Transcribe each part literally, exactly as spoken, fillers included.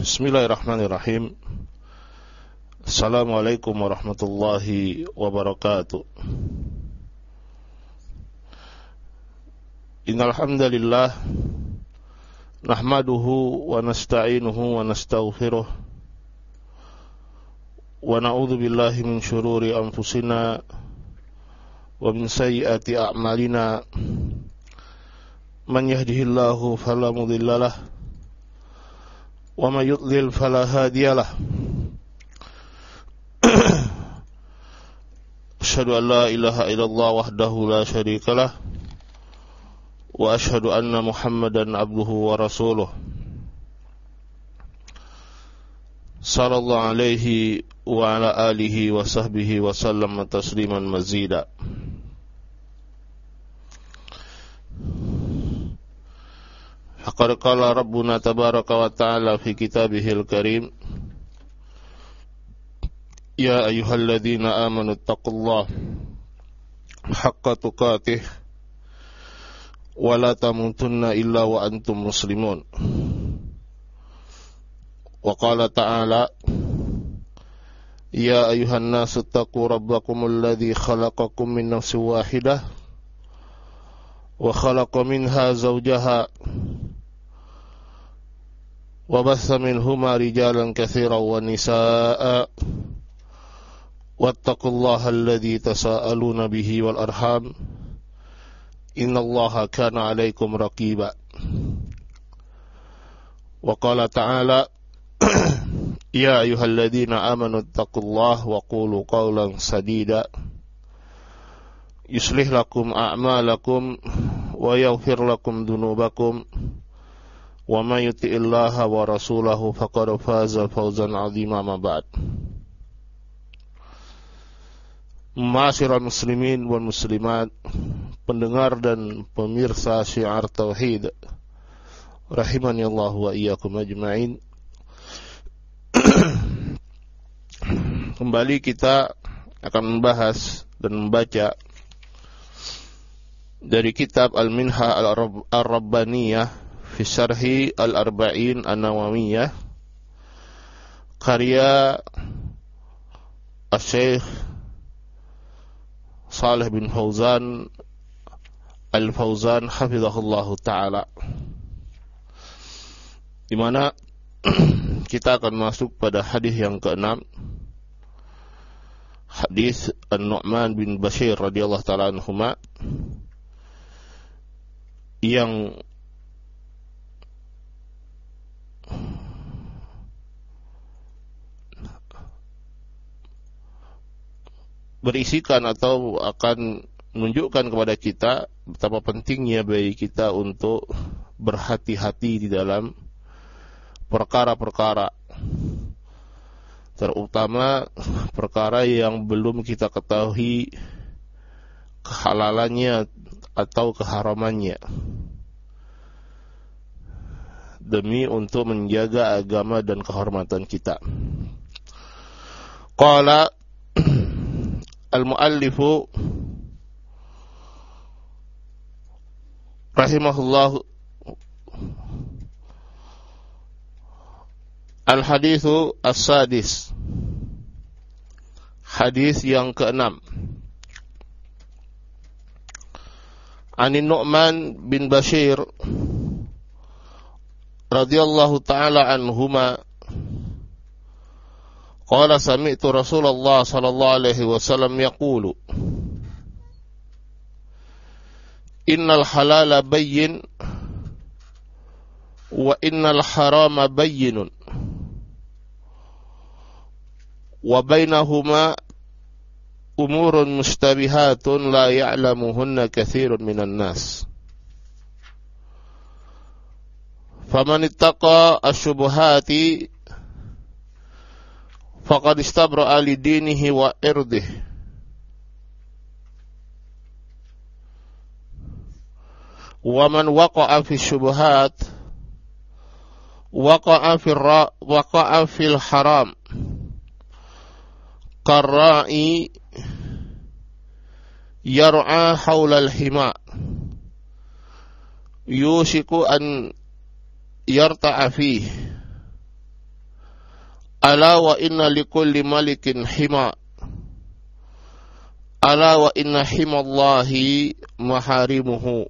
Bismillahirrahmanirrahim. Assalamualaikum warahmatullahi wabarakatuh. Innal hamdalillah nahmaduhu wa nasta'inuhu wa nastaghfiruh wa na'udzu billahi min shururi anfusina wa min sayyiati a'malina. Man yahdihillahu fala mudhillalah wa may yudlil fala hadiyalah. Asyhadu an la ilaha illallah wahdahu la syarikalah wa asyhadu anna Muhammadan abduhu wa rasuluh. Sallallahu alaihi wa ala alihi wa sahbihi wa sallam tasliman mazida. Faqad qala Rabbuna tabaraka wa ta'ala fi kitabihil karim, ya ayyuhalladzina amanu taqullaha haqqa tuqatih wa la tamutunna illa wa antum muslimun. Wa qala ta'ala, ya ayyuhan nasu taqu rabbakumul ladzi khalaqakum min nafsin wahidah wa khalaqa minha zawjaha wa bassa minhuma rijalan katsiran wa nisaa'a wattaqullaha alladzi tasaaluna bihi wal arham innallaha kana 'alaikum raqiba. Wa qala ta'ala, ya ayyuhalladzina amanu taqullaha wa qulu qawlan sadida yuslih lakum a'malakum wa yaghfir lakum dhunubakum wa may yuti'illaha wa rasulahu faqad faza fawzan 'azima. Ma ba'd. Ma'asyiral muslimin wal muslimat, pendengar dan pemirsa Syiar Tauhid, rahimani Allah wa iyyakum ajma'in. Kembali kita akan membahas dan membaca dari kitab Al-Minha Al-Rabbaniyah fi Syarhi Al-Arba'in An-Nawawiyah, karya Asy-Syaikh Shalih bin Fauzan Al-Fauzan hafizahullahu ta'ala, di mana kita akan masuk pada hadis yang keenam, hadis An-Nu'man bin Bashir radhiyallahu ta'ala anhuma, yang berisikan atau akan menunjukkan kepada kita betapa pentingnya bagi kita untuk berhati-hati di dalam perkara-perkara, terutama perkara yang belum kita ketahui kehalalannya atau keharamannya, demi untuk menjaga agama dan kehormatan kita. Qala al-muallifu rahimahullah, al-hadithu as-sadis, hadis yang keenam, Anin Nu'man bin Bashir radhiyallahu ta'ala anhuma qala sami'tu Rasulullah sallallahu alaihi wasallam yaqulu innal halala bayyin wa innal harama bayyinun wa bainahuma umurun mustabihatun la ya'lamuhunna katsirun minan nas faman ittaqa asy-syubuhati faqad istabra'a li dinihi wa irdihi wa man waqa'a fi syubuhat waqa'a fil ra waqa'a fil haram qarra'i yar'a hawla al-hima yushiku an yarta'a fihi Ala wa inna likulli malikin hima. Ala wa inna himallahi maharimuhu.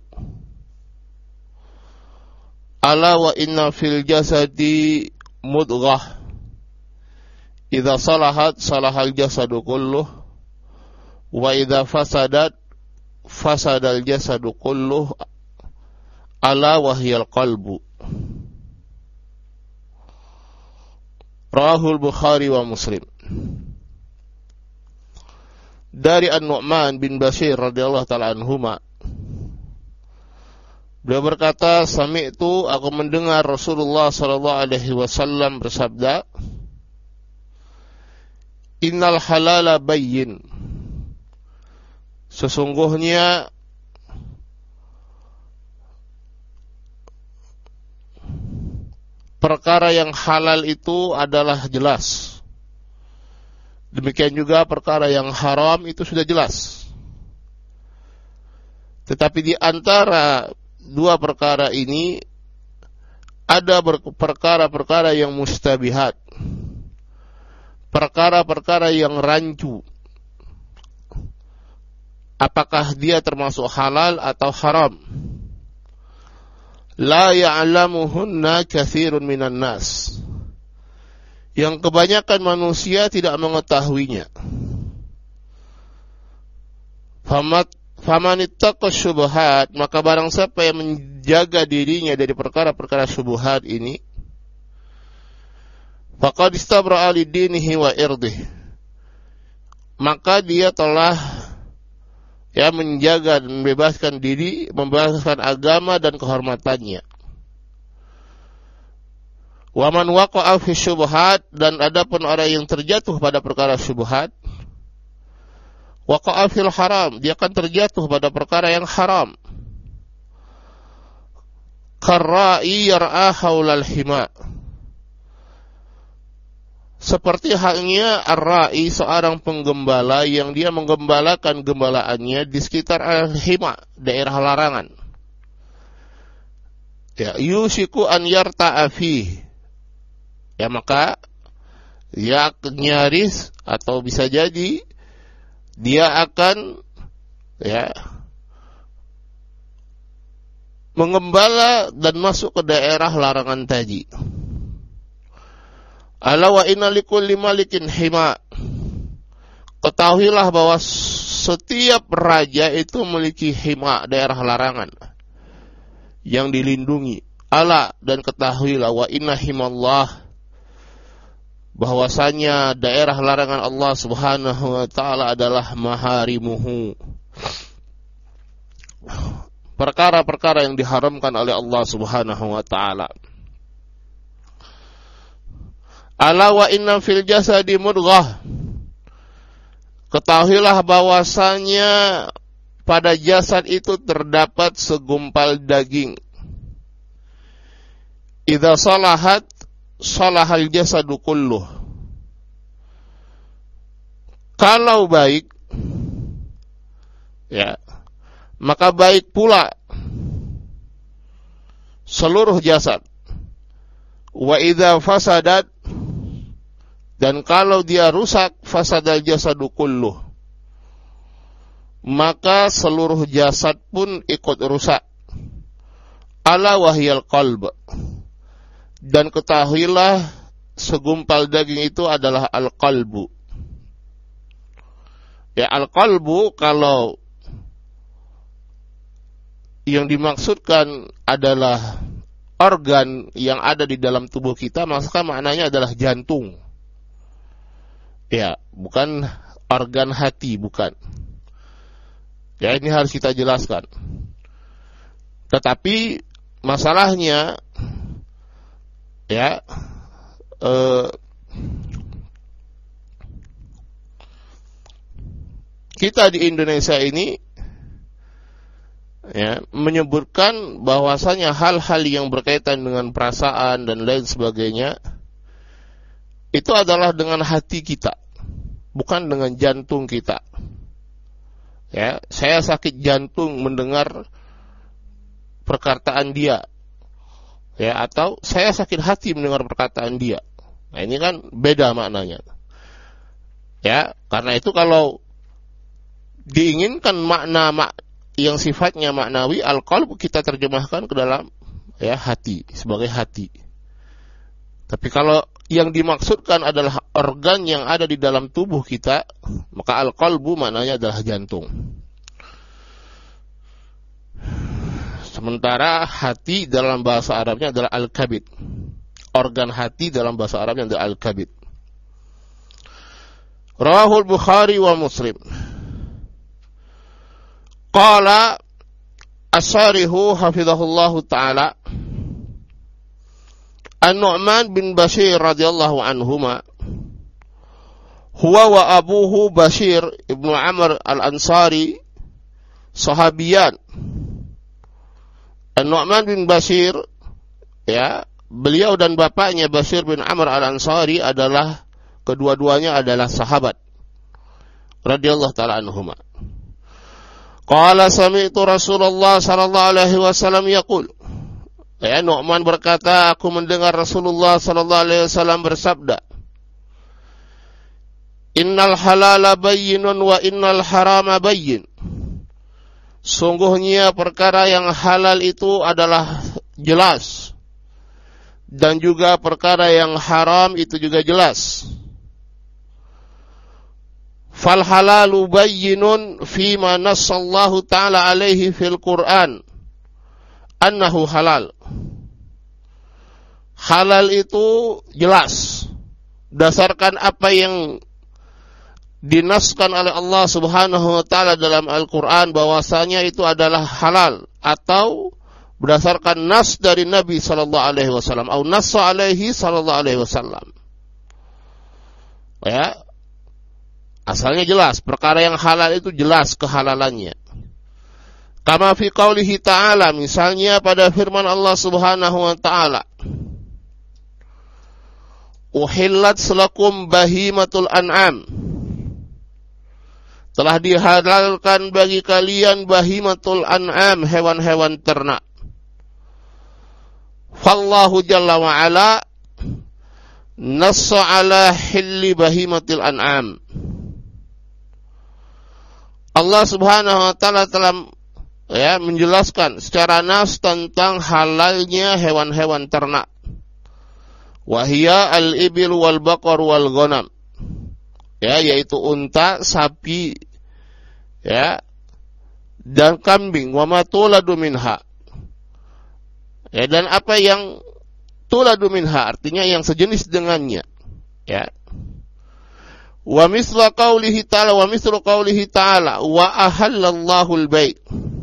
Ala wa inna fil jasadi mudghah. Idza salahat salahal jasadu kulluh. Wa idza fasadat fasadal jasadu kulluh. Ala wa hiyal qalbu. Rahul Bukhari wa Muslim. Dari An-Nu'man bin Bashir radhiyallahu ta'ala anhuma, beliau berkata, sami'tu, aku mendengar Rasulullah sallallahu alaihi wasallam bersabda, innal halala bayyin, sesungguhnya perkara yang halal itu adalah jelas. Demikian juga perkara yang haram itu sudah jelas. Tetapi di antara dua perkara ini ada perkara-perkara yang mustabihat, perkara-perkara yang rancu. Apakah dia termasuk halal atau haram? La ya'lamuhunna katsirun minan nas. Yang kebanyakan manusia tidak mengetahuinya. Famat famanittaqa syubhat, maka barang siapa yang menjaga dirinya dari perkara-perkara syubhat ini, faqad istabra'a lidinihi wa irdihi, maka dia telah ya menjaga dan membebaskan diri, membebaskan agama dan kehormatannya. Wa man waqa'a fi syubhat, dan adapun orang yang terjatuh pada perkara syubhat, waqa'a fil haram, dia akan terjatuh pada perkara yang haram. Karra'i yar'a haulal hima, seperti halnya ar-ra'i, seorang penggembala yang dia menggembalakan gembalaannya di sekitar al-hima, daerah larangan. Ya, yusiku an yarta'a fi, ya maka dia nyaris atau bisa jadi dia akan ya mengembala dan masuk ke daerah larangan tadi. Ala wa inna likulli malikin hima, ketahuilah bahwa setiap raja itu memiliki hima, daerah larangan yang dilindungi. Ala, dan ketahuilah, wa inna himallah, bahwasanya daerah larangan Allah subhanahu wa ta'ala adalah maharimuhu, perkara-perkara yang diharamkan oleh Allah subhanahu wa ta'ala. Ala wa inna fil jasadi mudghah, ketahuilah bahwasanya pada jasad itu terdapat segumpal daging. Idza salahat salahal jasadu kulluh, kalau baik ya maka baik pula seluruh jasad. Wa idza fasadat, dan kalau dia rusak, fasadal jasadu kulluh, maka seluruh jasad pun ikut rusak. Ala wahyal qalb, dan ketahuilah segumpal daging itu adalah al-qalbu. Ya, al-qalbu kalau yang dimaksudkan adalah organ yang ada di dalam tubuh kita, maka maknanya adalah jantung. Ya, bukan organ hati, bukan. Ya, ini harus kita jelaskan. Tetapi masalahnya ya eh, kita di Indonesia ini ya menyebutkan bahwasanya hal-hal yang berkaitan dengan perasaan dan lain sebagainya itu adalah dengan hati kita, bukan dengan jantung kita. Ya, saya sakit jantung mendengar perkataan dia. Ya, atau saya sakit hati mendengar perkataan dia. Nah, ini kan beda maknanya. Ya, karena itu kalau diinginkan makna mak yang sifatnya maknawi, al-qalb kita terjemahkan ke dalam ya hati, sebagai hati. Tapi kalau yang dimaksudkan adalah organ yang ada di dalam tubuh kita, maka al-qalbu maknanya adalah jantung. Sementara hati dalam bahasa Arabnya adalah al-kabid. Organ hati dalam bahasa Arabnya adalah al-kabid. Rawahul Bukhari wa Muslim. Qala As-Sarihu hafizahullahu ta'ala, An-Nu'man bin Bashir radhiyallahu anhuma, huwa wa abuhu Bashir ibnu Amr al-Ansari sahabiyan. An-Nu'man bin Bashir, ya, beliau dan bapaknya Bashir bin Amr al-Ansari adalah, kedua-duanya adalah sahabat radhiyallahu ta'ala anhuma. Qala sami'tu Rasulullah sallallahu alaihi wasallam yaqul, ya, Nu'man berkata, aku mendengar Rasulullah sallallahu alaihi wasallam bersabda, Innal halala bayyinun wa innal harama bayyin. Sungguhnya perkara yang halal itu adalah jelas, dan juga perkara yang haram itu juga jelas. Fal halalu bayyinun fima nassallahu ta'ala alaihi fil Qur'an annahu halal. Halal itu jelas berdasarkan apa yang dinaskan oleh Allah Subhanahu wa taala dalam Al-Qur'an, bahwasanya itu adalah halal, atau berdasarkan nas dari Nabi sallallahu alaihi wasallam atau nas alaihi sallallahu alaihi wasallam. Ya, asalnya jelas, perkara yang halal itu jelas kehalalannya. Kama fi qaulihi ta'ala, misalnya pada firman Allah Subhanahu wa taala, Uhillat lakum bahimatul an'am. Telah dihalalkan bagi kalian bahimatul an'am, hewan-hewan ternak. Fallahu jalla wa ala nassa ala hilli bahimatil an'am. Allah Subhanahu wa taala telah ya menjelaskan secara nas tentang halalnya hewan-hewan ternak. Wahia al-ibil wal baqar wal ghanam. Ya, yaitu unta, sapi, ya, dan kambing. Wa ma tuladu minha. Ya, dan apa yang tuladu minha, artinya yang sejenis dengannya. Ya. Wa misla qaulihi ta'ala wa mislu qaulihi ta'ala wa ahallallahu al-bai'.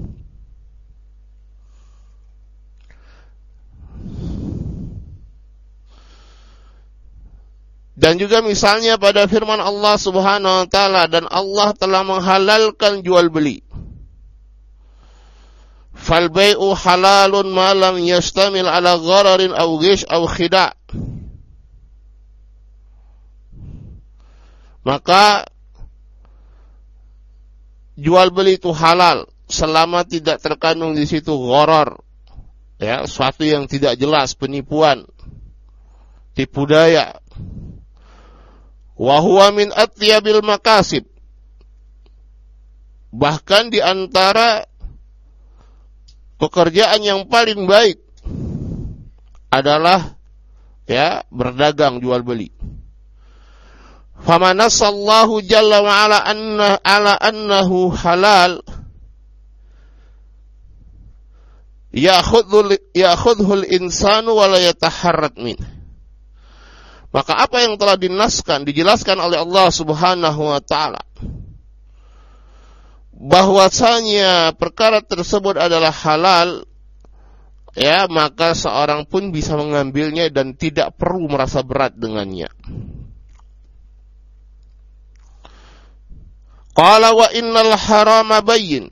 Dan juga misalnya pada firman Allah Subhanahu wa taala, dan Allah telah menghalalkan jual beli. Fal bai'u halalun ma lam yastamil ala ghararin aw ghish aw khida'. Maka jual beli itu halal selama tidak terkandung di situ gharar, ya, sesuatu yang tidak jelas, penipuan, tipu daya. Wa huwa min atyabil makasib. Bahkan di antara pekerjaan yang paling baik adalah ya berdagang jual beli. Famanassallahu jalla wa ala anna ala annahu halal ya'khudhul ya'khudhul insanu wa la yataharrat min. Maka apa yang telah dinaskan, dijelaskan oleh Allah Subhanahu wa taala, bahwasanya perkara tersebut adalah halal, ya, maka seorang pun bisa mengambilnya dan tidak perlu merasa berat dengannya. Qala wa innal harama bayyin.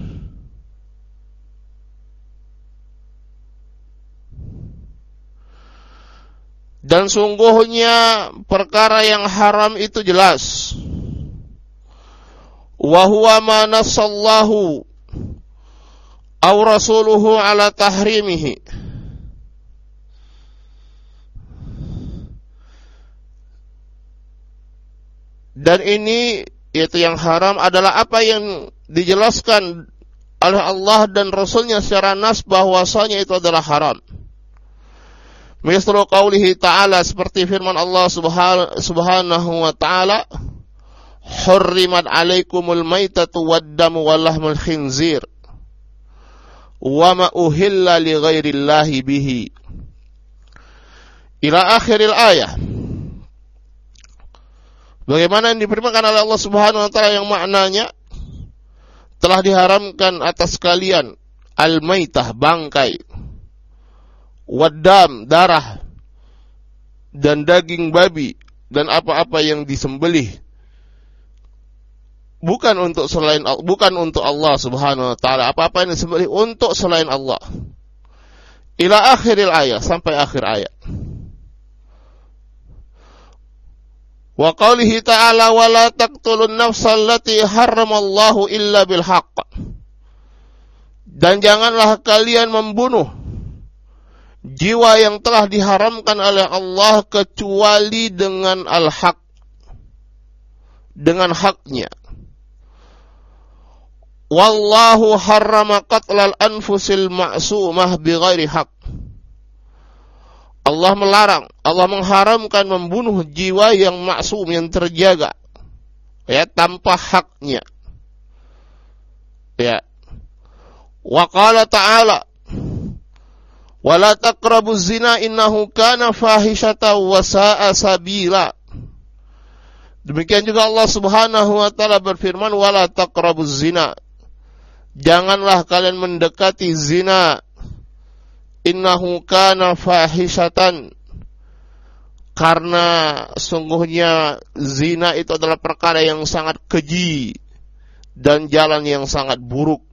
Dan sungguhnya perkara yang haram itu jelas. Wa huwa ma nassallahu aw rasuluhu ala tahrimihi. Dan ini yaitu yang haram adalah apa yang dijelaskan oleh Allah dan Rasulnya secara nas bahwasanya itu adalah haram. Misal qaulihi ta'ala, seperti firman Allah subhanahu wa ta'ala, hurrimat alaikumul maitatu waddamu walahmul khinzir wa ma uhilla li ghairillahi bihi ila akhiril ayah. Bagaimana yang difirmankan oleh Allah subhanahu wa ta'ala yang maknanya telah diharamkan atas kalian al-maitah, bangkai, waddam, darah, dan daging babi, dan apa-apa yang disembelih bukan untuk selain bukan untuk Allah subhanahu wa ta'ala, apa-apa yang disembelih untuk selain Allah. Ila akhiril ayat, sampai akhir ayat. Wa qawlihi ta'ala wa la taqtulun nafsal lati harramallahu illa bil haqq. Dan janganlah kalian membunuh jiwa yang telah diharamkan oleh Allah kecuali dengan al-haq, dengan haknya. Wallahu harrama qatlal anfusil ma'sumah bighairi haq. Allah melarang, Allah mengharamkan membunuh jiwa yang maksum, yang terjaga, ya, tanpa haknya. Ya. Wa qala ta'ala wa la taqrabuz zina innahu kana fahishatan wa sa'a sabila. Demikian juga Allah Subhanahu wa taala berfirman, wa la taqrabuz zina. Janganlah kalian mendekati zina. Innahu kana fahishatan. Karena sungguhnya zina itu adalah perkara yang sangat keji dan jalan yang sangat buruk.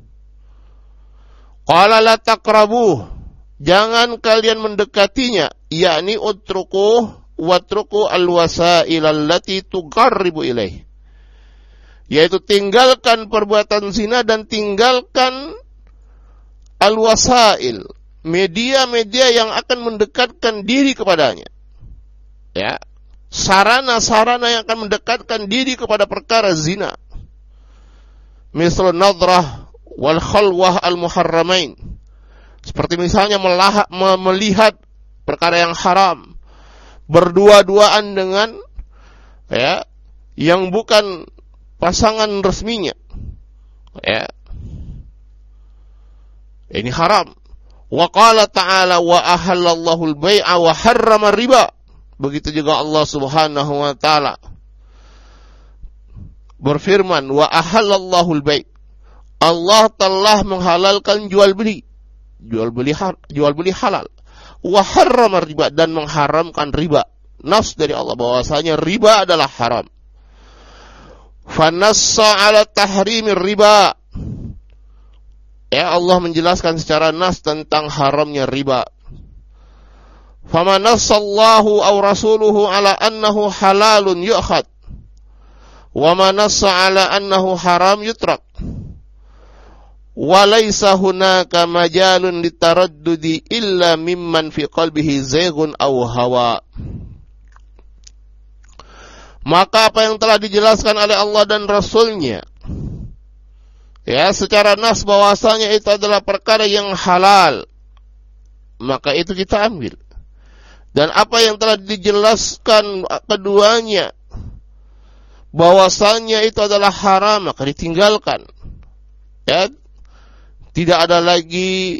Qala la taqrabuh. Jangan kalian mendekatinya, yakni utruku watruku alwasail allati tuqarribu ilaih. Yaitu tinggalkan perbuatan zina dan tinggalkan alwasail, media-media yang akan mendekatkan diri kepadanya. Ya, sarana-sarana yang akan mendekatkan diri kepada perkara zina. Misal nadrah wal khalwah al muharramain. Seperti misalnya melahap, melihat perkara yang haram, berdua-duaan dengan ya yang bukan pasangan resminya. Ya. Ini haram. Wa qala ta'ala wa ahallallahu al-bai'a wa harrama riba. Begitu juga Allah Subhanahu wa taala berfirman, wa ahallallahu al-bai'. Allah telah menghalalkan jual beli. Jual beli jual beli halal. Wa harrama riba, dan mengharamkan riba. Nas dari Allah bahwasanya riba adalah haram. Fanassa 'ala tahrimir riba. Ya, Allah menjelaskan secara nas tentang haramnya riba. Fama nassallahu aw rasuluhu 'ala annahu halalun yu'khad. Wa ma nassa 'ala annahu haram yutrak. Walaysa hunaka majalun litaraddudi illa mimman fi qalbihi zaygun aw hawa. Maka apa yang telah dijelaskan oleh Allah dan Rasulnya, ya, secara nas bahwasanya itu adalah perkara yang halal, maka itu kita ambil. Dan apa yang telah dijelaskan keduanya bahwasanya itu adalah haram, maka ditinggalkan. Ya, tidak ada lagi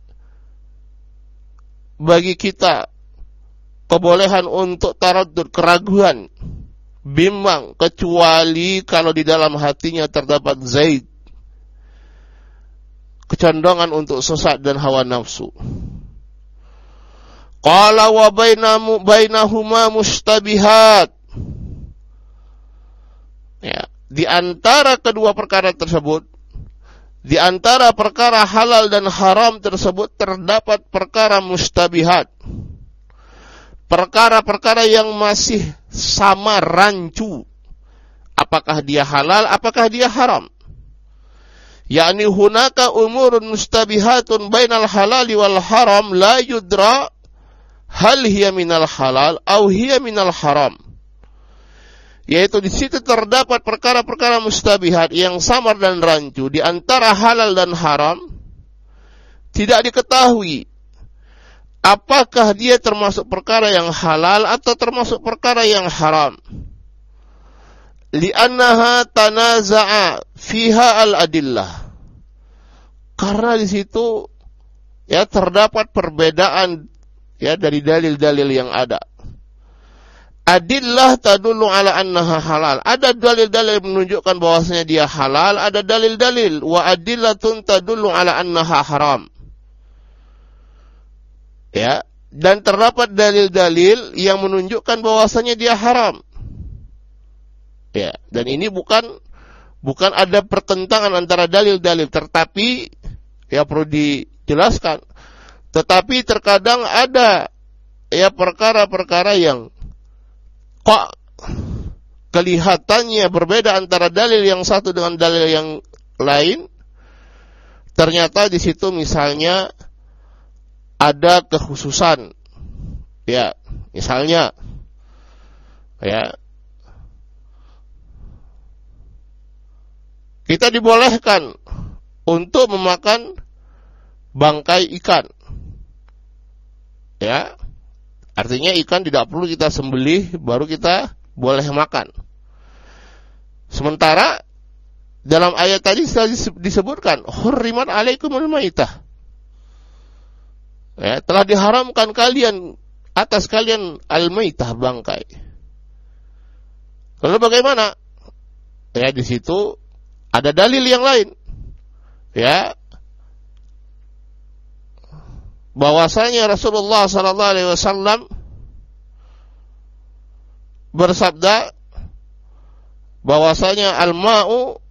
bagi kita kebolehan untuk taraddud, keraguan, bimbang, kecuali kalau di dalam hatinya terdapat zaid, kecondongan untuk sesat dan hawa nafsu. Qala wa bainamu bainahuma mustabihat. Ya, di antara kedua perkara tersebut, di antara perkara halal dan haram tersebut terdapat perkara mustabihat. Perkara-perkara yang masih sama rancu. Apakah dia halal, apakah dia haram? Yakni hunaka umurun mustabihatun bainal halali wal haram la yudra hal hiya minal halal aw hiya minal haram. yaitu di situ terdapat perkara-perkara mustabihat yang samar dan rancu di antara halal dan haram, tidak diketahui apakah dia termasuk perkara yang halal atau termasuk perkara yang haram. Li'annaha tanaza'a fiha al-adillah. Karena di situ ya terdapat perbedaan ya dari dalil-dalil yang ada. Adillah tadullu ala annaha halal. Ada dalil-dalil menunjukkan bahwasanya dia halal, ada dalil-dalil wa adillatun tadullu ala annaha haram. Ya, dan terdapat dalil-dalil yang menunjukkan bahwasanya dia haram. Ya, dan ini bukan bukan ada pertentangan antara dalil-dalil, tetapi ya perlu dijelaskan. Tetapi terkadang ada ya perkara-perkara yang kok kelihatannya berbeda antara dalil yang satu dengan dalil yang lain. Ternyata di situ misalnya ada kekhususan. Ya, misalnya ya kita dibolehkan untuk memakan bangkai ikan. Ya. Artinya ikan tidak perlu kita sembelih baru kita boleh makan. Sementara dalam ayat tadi disebutkan hurrimat alaikumul maitah. Ya, telah diharamkan kalian atas kalian al-maitah, bangkai. Lalu bagaimana? Ya, di situ ada dalil yang lain. Ya. Bahwasanya Rasulullah sallallahu alaihi wasallam bersabda bahwasanya al-ma'u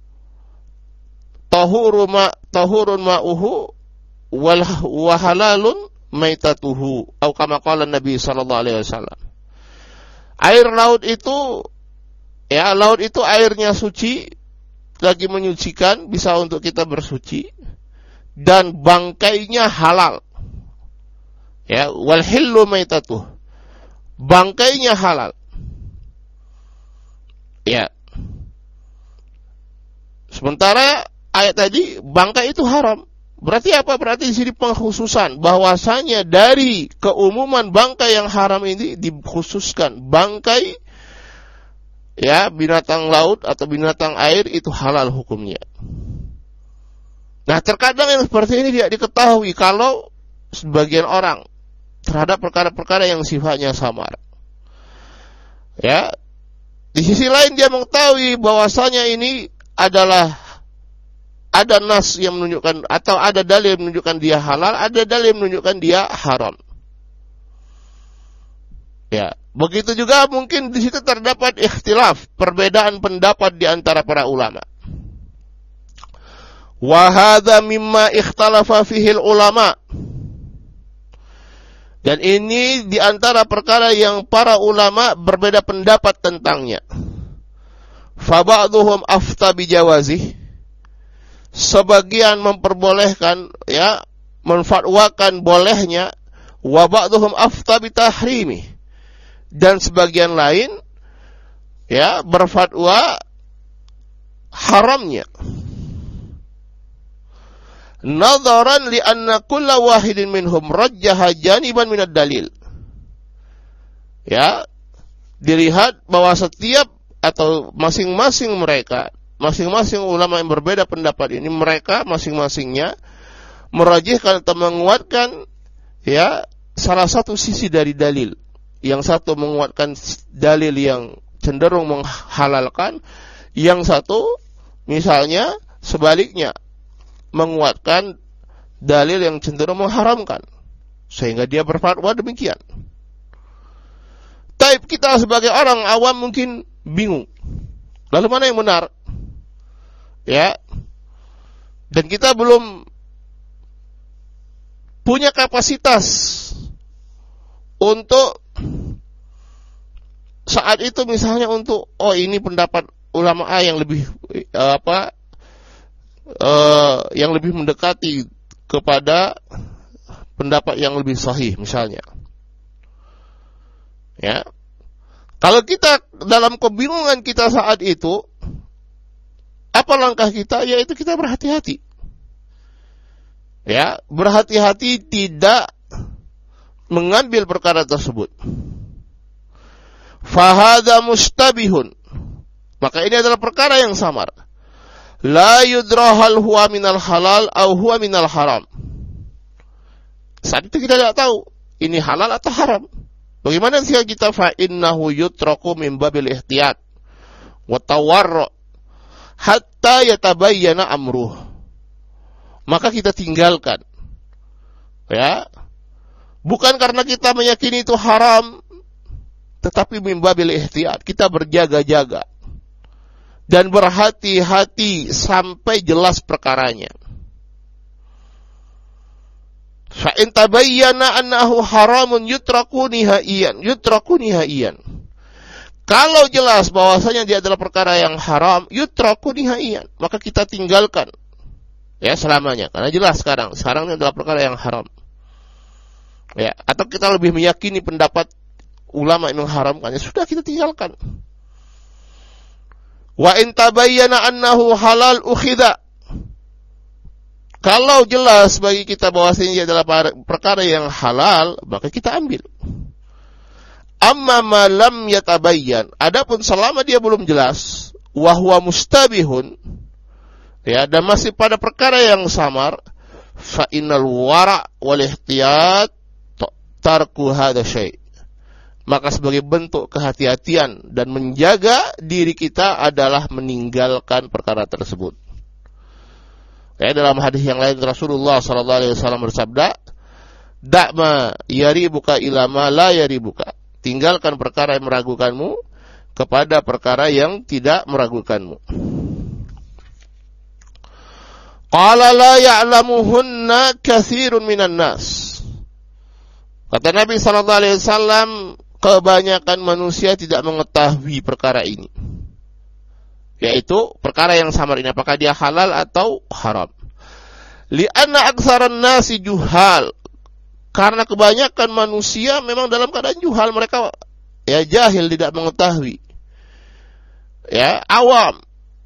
tahuru ma tahurun ma'uhu wal wa halalun maitatuhu atau kama qala Nabi sallallahu alaihi wasallam. Air laut itu ya laut itu airnya suci, lagi menyucikan, bisa untuk kita bersuci, dan bangkainya halal. Ya, wal hillu maitatuh. Bangkainya halal. Ya. Sementara ayat tadi bangkai itu haram. Berarti apa? Berarti di sini pengkhususan bahwasanya dari keumuman bangkai yang haram ini dikhususkan bangkai ya binatang laut atau binatang air itu halal hukumnya. Nah, terkadang yang seperti ini tidak diketahui kalau sebagian orang terhadap perkara-perkara yang sifatnya samar. Ya, di sisi lain dia mengetahui bahwasanya ini adalah ada nas yang menunjukkan atau ada dalil yang menunjukkan dia halal, ada dalil yang menunjukkan dia haram. Ya, begitu juga mungkin di situ terdapat ikhtilaf, perbedaan pendapat di antara para ulama. Wa hadza mimma ikhtalafa fihi ulama. Dan ini di antara perkara yang para ulama berbeda pendapat tentangnya. Fa ba'dhum afta bi jawazih. Sebagian memperbolehkan ya, menfatwakan bolehnya, wa ba'dhum afta bi tahrimi. Dan sebagian lain ya berfatwa haramnya. Nadharan li anna kulla wahidin minhum rajjaha janiban minad dalil. Ya, dilihat bahwa setiap atau masing-masing mereka, masing-masing ulama yang berbeda pendapat ini, mereka masing-masingnya merajihkan atau menguatkan ya salah satu sisi dari dalil. Yang satu menguatkan dalil yang cenderung menghalalkan, yang satu misalnya sebaliknya menguatkan dalil yang cenderung mengharamkan, sehingga dia berfatwa demikian. Taib kita sebagai orang awam mungkin bingung, lalu mana yang benar? Ya, dan kita belum punya kapasitas untuk saat itu misalnya untuk oh ini pendapat ulama A yang lebih uh, apa Uh, yang lebih mendekati kepada pendapat yang lebih sahih misalnya. Ya. Kalau kita dalam kebingungan kita saat itu, apa langkah kita? Yaitu kita berhati-hati. Ya, berhati-hati tidak mengambil perkara tersebut. Fahada mustabihun. Maka ini adalah perkara yang samar. La yudrahal huwa minal halal au huwa minal haram. Saat itu kita tidak tahu ini halal atau haram. Bagaimana jika kita fa innahu yutraku min babil ihtiyat wa tawarru hatta yatabayyana amruh. Maka kita tinggalkan. Ya. Bukan karena kita meyakini itu haram, tetapi min babil ihtiyat, kita berjaga-jaga dan berhati-hati sampai jelas perkaranya. Fa in tabayyana annahu haramun yutraku nihaiyan, yutraku nihaiyan. Kalau jelas bahwasanya dia adalah perkara yang haram, yutraku nihaiyan, maka kita tinggalkan ya selamanya. Karena jelas sekarang, sekarang ini adalah perkara yang haram. Ya, atau kita lebih meyakini pendapat ulama yang mengharamkannya, sudah kita tinggalkan. Wa in tabayyana annahu halal ukhidha. Kalau jelas bagi kita bahwasanya dia adalah perkara yang halal, maka kita ambil. Amma ma lam yatabayyan, adapun selama dia belum jelas, wa huwa mustabihun, ya, dan masih pada perkara yang samar, fa innal wara' wal ihtiyat tarku hadha syai'. Maka sebagai bentuk kehati-hatian dan menjaga diri kita adalah meninggalkan perkara tersebut. Ya, dalam hadis yang lain Rasulullah sallallahu alaihi wasallam bersabda, "Da'ma yaribuka ila ma la yaribuka." Tinggalkan perkara yang meragukanmu kepada perkara yang tidak meragukanmu. Qala la ya'lamuhunna katsirun minan nas. Kata Nabi sallallahu alaihi wasallam, kebanyakan manusia tidak mengetahui perkara ini. Yaitu perkara yang samar ini, apakah dia halal atau haram. Li'anna aktsaran nasi juhal. Karena kebanyakan manusia memang dalam keadaan juhal, mereka ya jahil, tidak mengetahui. Ya, awam.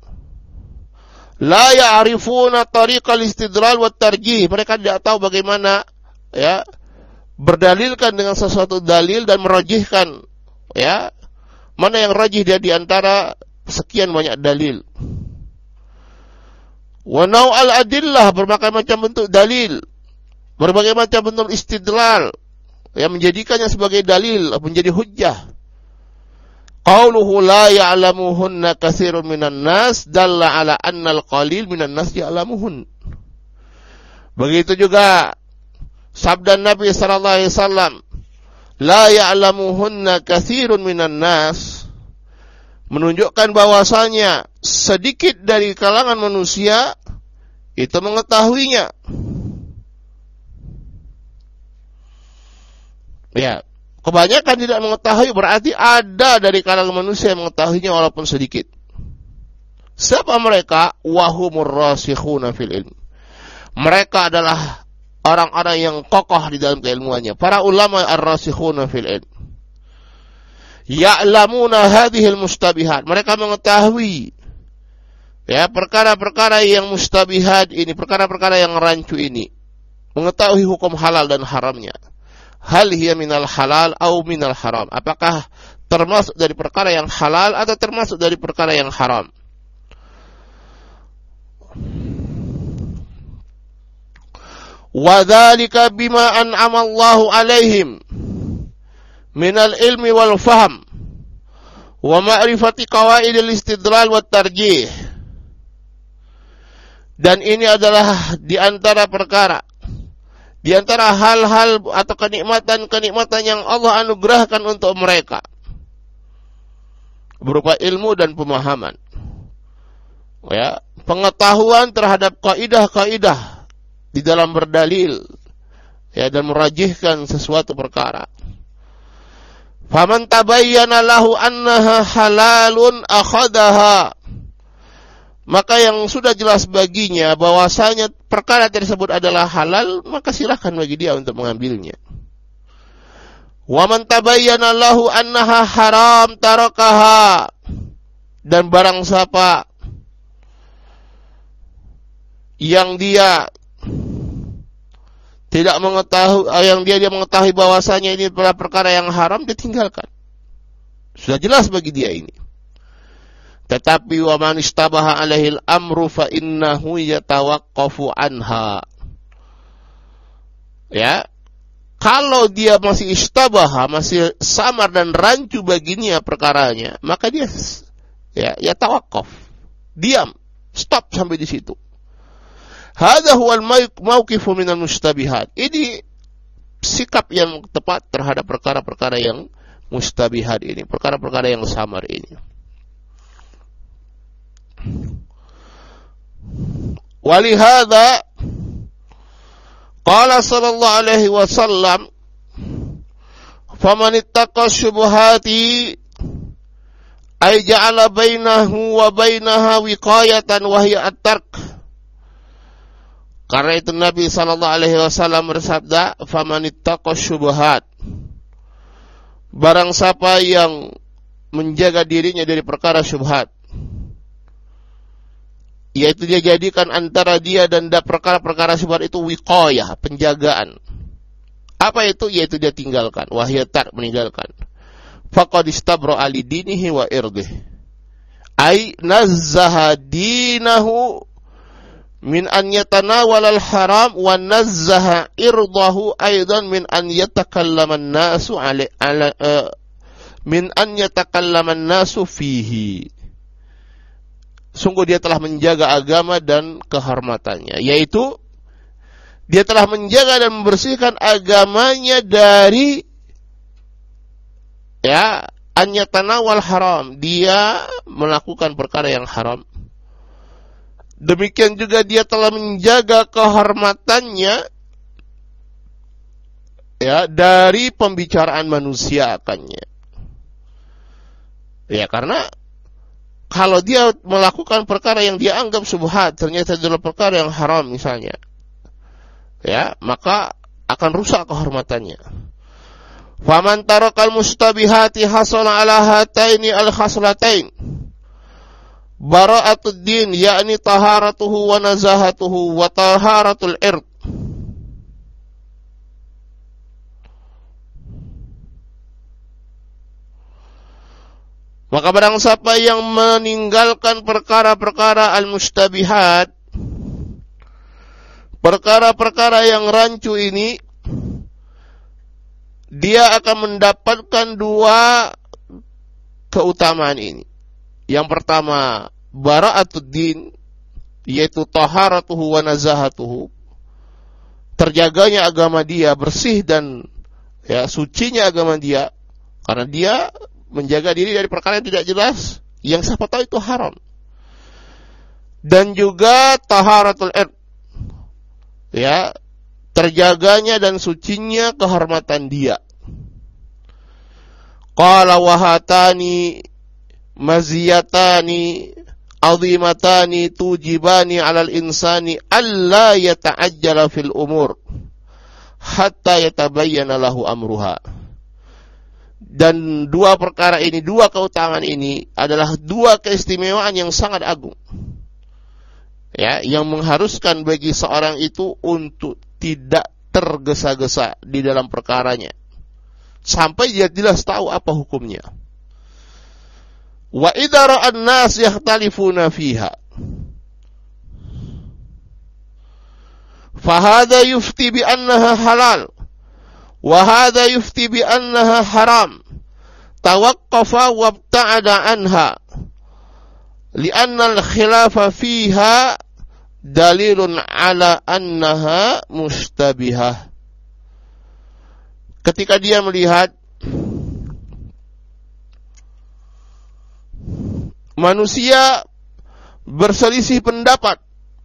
La ya'rifuna tariqal istidlal wat tarjih. Mereka tidak tahu bagaimana ya berdalilkan dengan sesuatu dalil dan merajihkan, ya, mana yang rajih dia di antara sekian banyak dalil. Wa nau'al adillah, berbagai macam bentuk dalil, berbagai macam bentuk istidlal yang menjadikannya sebagai dalil, menjadi hujjah. Qauluhu la ya'lamuhunna katsirun minan nas dalla ala annal qalil minan nas ya'lamuhun. Begitu juga sabda Nabi sallallahu alaihi wasallam, la ya'lamuhunna katsirun minan nas, menunjukkan bahwasanya sedikit dari kalangan manusia itu mengetahuinya. Ya, kebanyakan tidak mengetahui, berarti ada dari kalangan manusia yang mengetahuinya walaupun sedikit. Siapa mereka? Wahumur rasikhuna fil ilm. Mereka adalah orang-orang yang kokoh di dalam keilmuannya, para ulama ar-rasikhuna fil ilm. Ya'lamuna hadhil mustabihat. Mereka mengetahui ya perkara-perkara yang mustabihat ini, perkara-perkara yang rancu ini. Mengetahui hukum halal dan haramnya. Hal hiya minal halal au minal haram. Apakah termasuk dari perkara yang halal atau termasuk dari perkara yang haram? Wa dzalika bima an'ama Allahu alaihim minal ilmi wal fahm wa ma'rifati qawaidil istidlal wat tarjih. Dan ini adalah di antara perkara, di antara hal-hal atau kenikmatan-kenikmatan yang Allah anugerahkan untuk mereka berupa ilmu dan pemahaman. Ya, pengetahuan terhadap kaidah-kaidah di dalam berdalil, ya, dan merajihkan sesuatu perkara. Faman tabayyana lahu annaha halalun akhadaha. Maka yang sudah jelas baginya bahwasanya perkara tersebut adalah halal, maka silakan bagi dia untuk mengambilnya. Wa man tabayyana lahu annaha haram tarakaha. Dan barang siapa yang dia tidak mengetahui, yang dia dia mengetahui bahwasanya ini adalah perkara yang haram, dia tinggalkan. Sudah jelas bagi dia ini. Tetapi wa man istabaha alaihil amru fa innahu yatawaqqafu anha. Ya. Kalau dia masih istabaha, masih samar dan rancu baginya perkaranya, maka dia ya ya tawaqqaf. Diam, stop sampai di situ. Hadza huwal mauqifu minal mustabihat. Ini sikap yang tepat terhadap perkara-perkara yang mustabihat ini, perkara-perkara yang samar ini. Walihada qala sallallahu alaihi wasallam faman ittaqa syubhati ay ja'ala bainahu wa bainaha wiqayatan wa hiya at-tark. Karena itu Nabi sallallahu alaihi wasallam bersabda, faman ittaqa syubhat, barang siapa yang menjaga dirinya dari perkara syubhat, yaitu dia jadikan antara dia dan perkara-perkara syubhat itu wiqayah, penjagaan. Apa itu? Yaitu dia tinggalkan, wahyatar, meninggalkan. Faqad istabra ali dinihi wa irdihi. Ai nazzaha dinahu min an yatanawala al-haram wa nazzaha irdahu aidan min an yatakallama an-nasu ala, ala uh, min an yatakallama an-nasu fihi. Sungguh dia telah menjaga agama dan kehormatannya, yaitu dia telah menjaga dan membersihkan agamanya dari ya an yatanawal haram, dia melakukan perkara yang haram. Demikian juga dia telah menjaga kehormatannya ya dari pembicaraan manusia akannya. Ya, karena kalau dia melakukan perkara yang dia anggap syubhat, ternyata adalah perkara yang haram misalnya, ya, maka akan rusak kehormatannya. Faman tarakal mustabihati hasala ala hataini al-khaslatain. Bara'atud din, yakni taharatuhu wa nazahatuhu wa taharatul ird. Maka barang siapa yang meninggalkan perkara-perkara al-mustabihat, perkara-perkara yang rancu ini, dia akan mendapatkan dua keutamaan ini. Yang pertama, bara'atud din, yaitu taharatuhu wa nazahatuhu. Terjaganya agama dia, bersih dan ya sucinya agama dia, karena dia menjaga diri dari perkara yang tidak jelas, yang siapa tahu itu haram. Dan juga taharatul ird, ya, terjaganya dan sucinya kehormatan dia. Qala wahatani maziyatani azimatani tujibani 'alal insani alla yata'ajjala fil umur hatta yatabayyana lahu amruha. Dan dua perkara ini, dua keutamaan ini adalah dua keistimewaan yang sangat agung, ya, yang mengharuskan bagi seorang itu untuk tidak tergesa-gesa di dalam perkaranya sampai dia jelas tahu apa hukumnya. Wa idza ra'an nas yakhtalifuna fiha fa hadha yufti bi annaha halal wa hadha yufti bi annaha haram tawaqqafa wabta'ada anha li'anna al-khilafa fiha dalilun ala annaha mustabihah. Ketika dia melihat manusia berselisih pendapat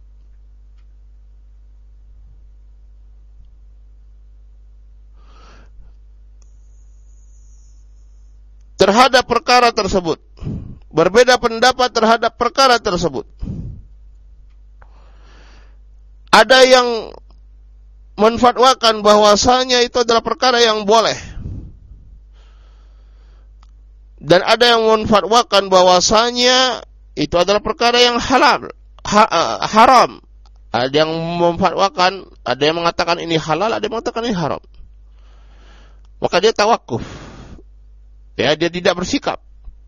terhadap perkara tersebut, berbeda pendapat terhadap perkara tersebut. Ada yang menfatwakan bahwasanya itu adalah perkara yang boleh, Dan ada yang menfatwakan bahwasanya itu adalah perkara yang halal, ha, uh, haram. Ada yang memfatwakan, ada yang mengatakan ini halal, ada yang mengatakan ini haram. Maka dia tawakuf. Ya, dia tidak bersikap.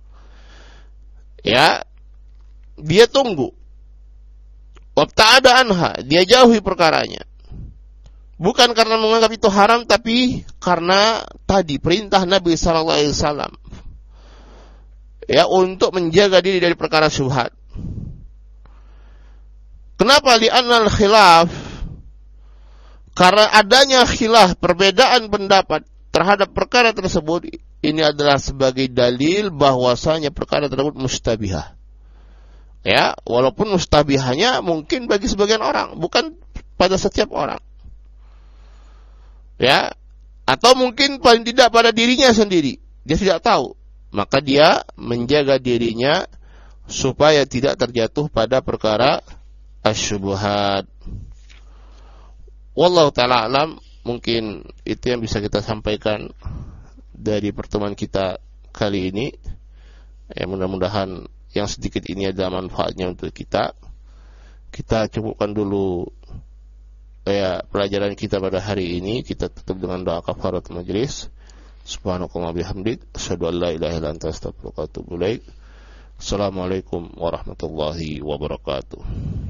Ya, dia tunggu. Wabta'ada anha, dia jauhi perkaranya. Bukan karena menganggap itu haram, tapi karena tadi perintah Nabi sallallahu alaihi wasallam. Ya, untuk menjaga diri dari perkara syubhat. Kenapa li'annal khilaf? Karena adanya khilaf, perbedaan pendapat terhadap perkara tersebut, ini adalah sebagai dalil bahwasanya perkara tersebut mustabihah. Ya, walaupun mustabihahnya mungkin bagi sebagian orang, bukan pada setiap orang. Ya, atau mungkin paling tidak pada dirinya sendiri, dia tidak tahu. Maka dia menjaga dirinya supaya tidak terjatuh pada perkara asyubuhat. Wallahu ta'ala alam. Mungkin itu yang bisa kita sampaikan dari pertemuan kita kali ini. Ya, mudah-mudahan yang sedikit ini ada manfaatnya untuk kita. Kita cukupkan dulu ya pelajaran kita pada hari ini. Kita tutup dengan doa kafaratul majlis. Subhanakallahumma bihamdik, asyhadu an la ilaha illa anta, astaghfiruka wa atubu ilaik. Assalamualaikum warahmatullahi wabarakatuh.